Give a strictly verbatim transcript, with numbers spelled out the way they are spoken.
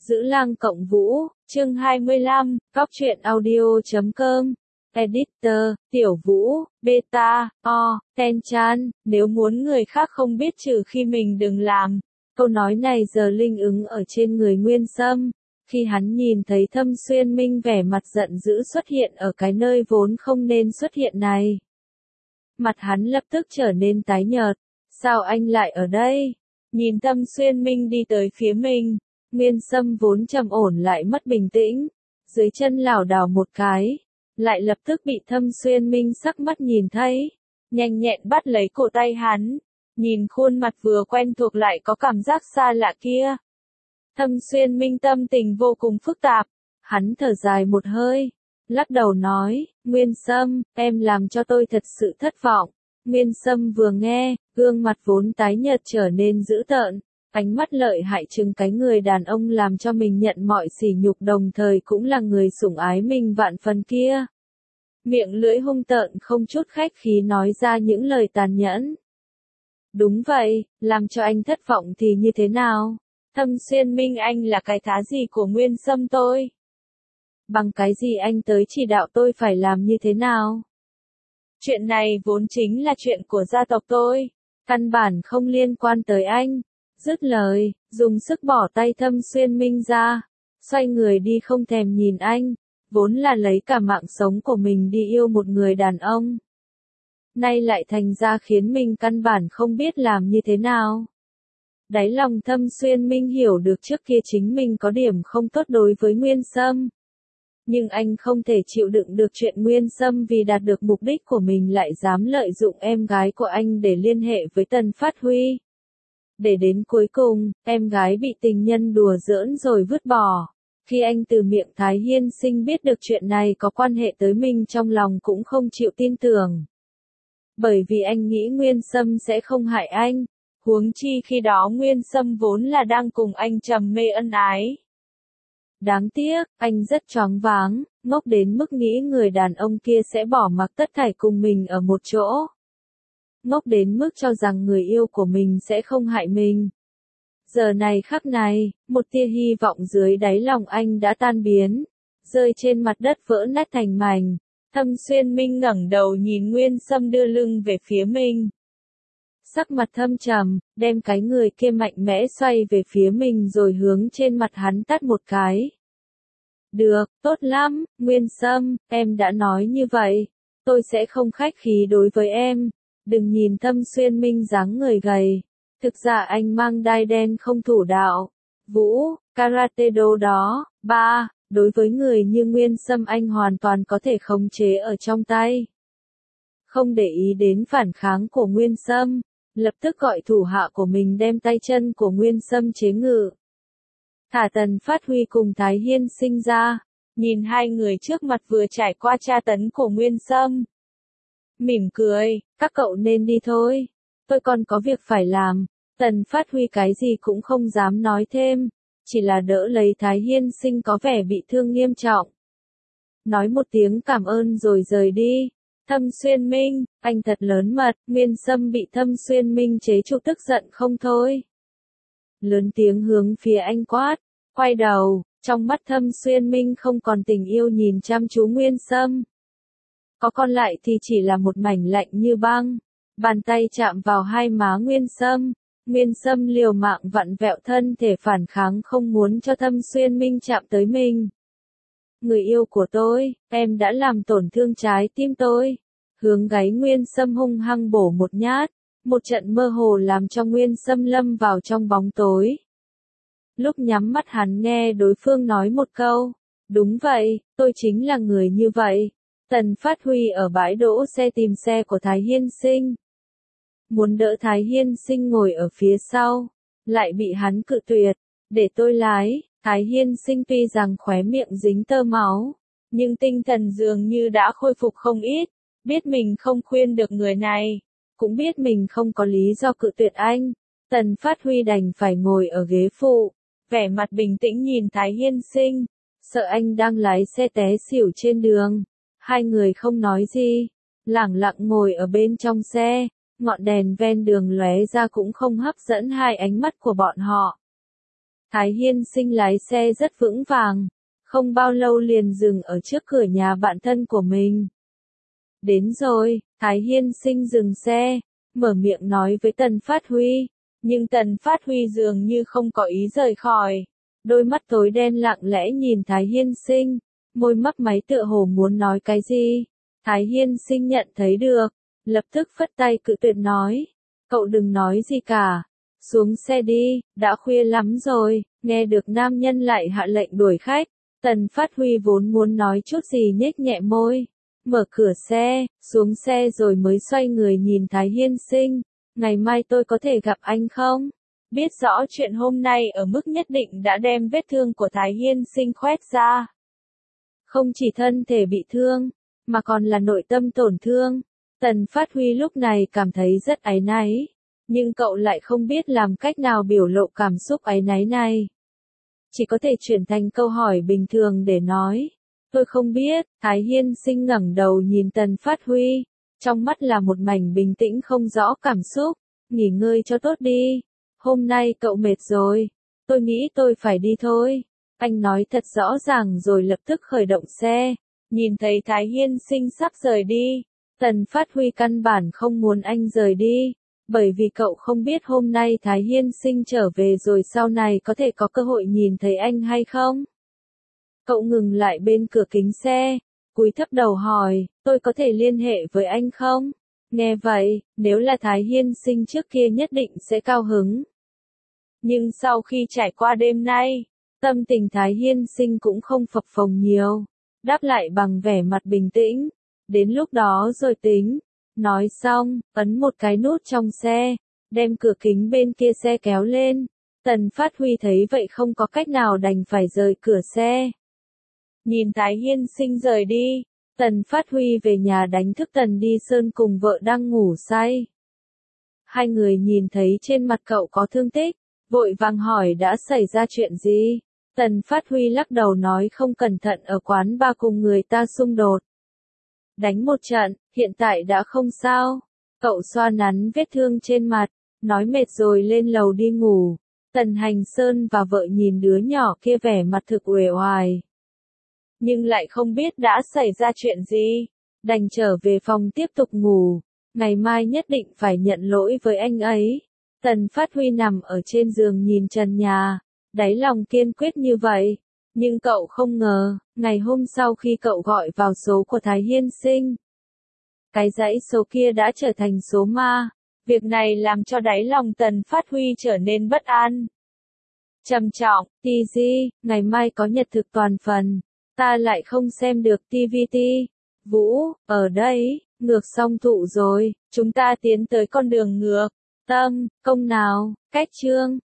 Giữ Lăng Cộng Vũ, chương hai mươi lăm, Cóc truyện audio chấm com. Editor, Tiểu Vũ, Beta, O, Tenchan, nếu muốn người khác không biết trừ khi mình đừng làm. Câu nói này giờ linh ứng ở trên người Nguyên Sâm. Khi hắn nhìn thấy Thâm Xuyên Minh vẻ mặt giận dữ xuất hiện ở cái nơi vốn không nên xuất hiện này. Mặt hắn lập tức trở nên tái nhợt. Sao anh lại ở đây? Nhìn Thâm Xuyên Minh đi tới phía mình. Nguyên Sâm vốn trầm ổn lại mất bình tĩnh. Dưới chân lảo đảo một cái. Lại lập tức bị Thâm Xuyên Minh sắc mắt nhìn thấy. Nhanh nhẹn bắt lấy cổ tay hắn. Nhìn khuôn mặt vừa quen thuộc lại có cảm giác xa lạ kia. Thâm Xuyên Minh tâm tình vô cùng phức tạp. Hắn thở dài một hơi. Lắc đầu nói, Nguyên Sâm, em làm cho tôi thật sự thất vọng. Nguyên Sâm vừa nghe, gương mặt vốn tái nhợt trở nên dữ tợn. Ánh mắt lợi hại chừng cái người đàn ông làm cho mình nhận mọi sỉ nhục đồng thời cũng là người sủng ái mình vạn phần kia. Miệng lưỡi hung tợn không chút khách khí nói ra những lời tàn nhẫn. Đúng vậy, làm cho anh thất vọng thì như thế nào? Thâm Xuyên Minh anh là cái thá gì của Nguyên Sâm tôi? Bằng cái gì anh tới chỉ đạo tôi phải làm như thế nào? Chuyện này vốn chính là chuyện của gia tộc tôi, căn bản không liên quan tới anh. Dứt lời, dùng sức bỏ tay Thâm Xuyên Minh ra, xoay người đi không thèm nhìn anh, vốn là lấy cả mạng sống của mình đi yêu một người đàn ông. Nay lại thành ra khiến mình căn bản không biết làm như thế nào. Đáy lòng Thâm Xuyên Minh hiểu được trước kia chính mình có điểm không tốt đối với Nguyên Sâm. Nhưng anh không thể chịu đựng được chuyện Nguyên Sâm vì đạt được mục đích của mình lại dám lợi dụng em gái của anh để liên hệ với Tần Phát Huy. Để đến cuối cùng, em gái bị tình nhân đùa giỡn rồi vứt bỏ. Khi anh từ miệng Thái Hiên Sinh biết được chuyện này có quan hệ tới mình trong lòng cũng không chịu tin tưởng. Bởi vì anh nghĩ Nguyên Sâm sẽ không hại anh. Huống chi khi đó Nguyên Sâm vốn là đang cùng anh trầm mê ân ái. Đáng tiếc, anh rất choáng váng, ngốc đến mức nghĩ người đàn ông kia sẽ bỏ mặc tất thảy cùng mình ở một chỗ. Ngốc đến mức cho rằng người yêu của mình sẽ không hại mình. Giờ này khắc này, một tia hy vọng dưới đáy lòng anh đã tan biến, rơi trên mặt đất vỡ nát thành mảnh. Thâm Xuyên Minh ngẩng đầu nhìn Nguyên Sâm đưa lưng về phía mình. Sắc mặt thâm trầm, đem cái người kia mạnh mẽ xoay về phía mình rồi hướng trên mặt hắn tát một cái. Được, tốt lắm, Nguyên Sâm, em đã nói như vậy. Tôi sẽ không khách khí đối với em. Đừng nhìn Thâm Xuyên Minh dáng người gầy. Thực ra anh mang đai đen không thủ đạo. Vũ, karate do đó. Ba, đối với người như Nguyên Sâm anh hoàn toàn có thể khống chế ở trong tay. Không để ý đến phản kháng của Nguyên Sâm. Lập tức gọi thủ hạ của mình đem tay chân của Nguyên Sâm chế ngự. Thả Tần Phát Huy cùng Thái Hiên Sinh ra. Nhìn hai người trước mặt vừa trải qua tra tấn của Nguyên Sâm. Mỉm cười, các cậu nên đi thôi. Tôi còn có việc phải làm. Tần Phát Huy cái gì cũng không dám nói thêm. Chỉ là đỡ lấy Thái Hiên Sinh có vẻ bị thương nghiêm trọng. Nói một tiếng cảm ơn rồi rời đi. Thâm Xuyên Minh, anh thật lớn mật. Nguyên Sâm bị Thâm Xuyên Minh chế trụ tức giận không thôi. Lớn tiếng hướng phía anh quát. Quay đầu, trong mắt Thâm Xuyên Minh không còn tình yêu nhìn chăm chú Nguyên Sâm. Có còn lại thì chỉ là một mảnh lạnh như băng. Bàn tay chạm vào hai má Nguyên Sâm. Nguyên Sâm liều mạng vặn vẹo thân thể phản kháng không muốn cho Thâm Xuyên Minh chạm tới mình. Người yêu của tôi, em đã làm tổn thương trái tim tôi. Hướng gáy Nguyên Sâm hung hăng bổ một nhát. Một trận mơ hồ làm cho Nguyên Sâm lâm vào trong bóng tối. Lúc nhắm mắt hắn nghe đối phương nói một câu. Đúng vậy, tôi chính là người như vậy. Tần Phát Huy ở bãi đỗ xe tìm xe của Thái Hiên Sinh. Muốn đỡ Thái Hiên Sinh ngồi ở phía sau. Lại bị hắn cự tuyệt. Để tôi lái. Thái Hiên Sinh tuy rằng khóe miệng dính tơ máu. Nhưng tinh thần dường như đã khôi phục không ít. Biết mình không khuyên được người này. Cũng biết mình không có lý do cự tuyệt anh. Tần Phát Huy đành phải ngồi ở ghế phụ. Vẻ mặt bình tĩnh nhìn Thái Hiên Sinh. Sợ anh đang lái xe té xỉu trên đường. Hai người không nói gì. Lẳng lặng ngồi ở bên trong xe. Ngọn đèn ven đường lóe ra cũng không hấp dẫn hai ánh mắt của bọn họ. Thái Hiên Sinh lái xe rất vững vàng, không bao lâu liền dừng ở trước cửa nhà bạn thân của mình. Đến rồi, Thái Hiên Sinh dừng xe, mở miệng nói với Tần Phát Huy, nhưng Tần Phát Huy dường như không có ý rời khỏi. Đôi mắt tối đen lặng lẽ nhìn Thái Hiên Sinh, môi mấp máy tựa hồ muốn nói cái gì. Thái Hiên Sinh nhận thấy được, lập tức phất tay cự tuyệt nói, cậu đừng nói gì cả, xuống xe đi, đã khuya lắm rồi. Nghe được nam nhân lại hạ lệnh đuổi khách, Tần Phát Huy vốn muốn nói chút gì nhếch nhẹ môi, mở cửa xe, xuống xe rồi mới xoay người nhìn Thái Hiên Sinh, ngày mai tôi có thể gặp anh không? Biết rõ chuyện hôm nay ở mức nhất định đã đem vết thương của Thái Hiên Sinh khoét ra. Không chỉ thân thể bị thương, mà còn là nội tâm tổn thương. Tần Phát Huy lúc này cảm thấy rất áy náy, nhưng cậu lại không biết làm cách nào biểu lộ cảm xúc áy náy này. Chỉ có thể chuyển thành câu hỏi bình thường để nói, tôi không biết. Thái Hiên Sinh ngẩng đầu nhìn Tần Phát Huy, trong mắt là một mảnh bình tĩnh không rõ cảm xúc, nghỉ ngơi cho tốt đi. Hôm nay cậu mệt rồi, tôi nghĩ tôi phải đi thôi. Anh nói thật rõ ràng rồi lập tức khởi động xe. Nhìn thấy Thái Hiên Sinh sắp rời đi, Tần Phát Huy căn bản không muốn anh rời đi, bởi vì cậu không biết hôm nay Thái Hiên Sinh trở về rồi sau này có thể có cơ hội nhìn thấy anh hay không. Cậu ngừng lại bên cửa kính xe, cúi thấp đầu hỏi, tôi có thể liên hệ với anh không? Nghe vậy, nếu là Thái Hiên Sinh trước kia nhất định sẽ cao hứng. Nhưng sau khi trải qua đêm nay, tâm tình Thái Hiên Sinh cũng không phập phồng nhiều, đáp lại bằng vẻ mặt bình tĩnh, đến lúc đó rồi tính. Nói xong, ấn một cái nút trong xe, đem cửa kính bên kia xe kéo lên. Tần Phát Huy thấy vậy không có cách nào đành phải rời cửa xe. Nhìn Thái Hiên Sinh rời đi, Tần Phát Huy về nhà đánh thức Tần Đi Sơn cùng vợ đang ngủ say. Hai người nhìn thấy trên mặt cậu có thương tích, vội vàng hỏi đã xảy ra chuyện gì. Tần Phát Huy lắc đầu nói không cẩn thận ở quán bar cùng người ta xung đột. Đánh một trận, hiện tại đã không sao. Cậu xoa nắn vết thương trên mặt, nói mệt rồi lên lầu đi ngủ. Tần Hành Sơn và vợ nhìn đứa nhỏ kia vẻ mặt thực uể oải, nhưng lại không biết đã xảy ra chuyện gì, đành trở về phòng tiếp tục ngủ. Ngày mai nhất định phải nhận lỗi với anh ấy. Tần Phát Huy nằm ở trên giường nhìn trần nhà, đáy lòng kiên quyết như vậy. Nhưng cậu không ngờ, ngày hôm sau khi cậu gọi vào số của Thái Hiên Sinh, cái dãy số kia đã trở thành số ma. Việc này làm cho đáy lòng Tần Phát Huy trở nên bất an. Trầm trọng, tê giê, ngày mai có nhật thực toàn phần, ta lại không xem được tê vê tê. Vũ, ở đây, ngược song thụ rồi, chúng ta tiến tới con đường ngược. Tâm, công nào, cách chương.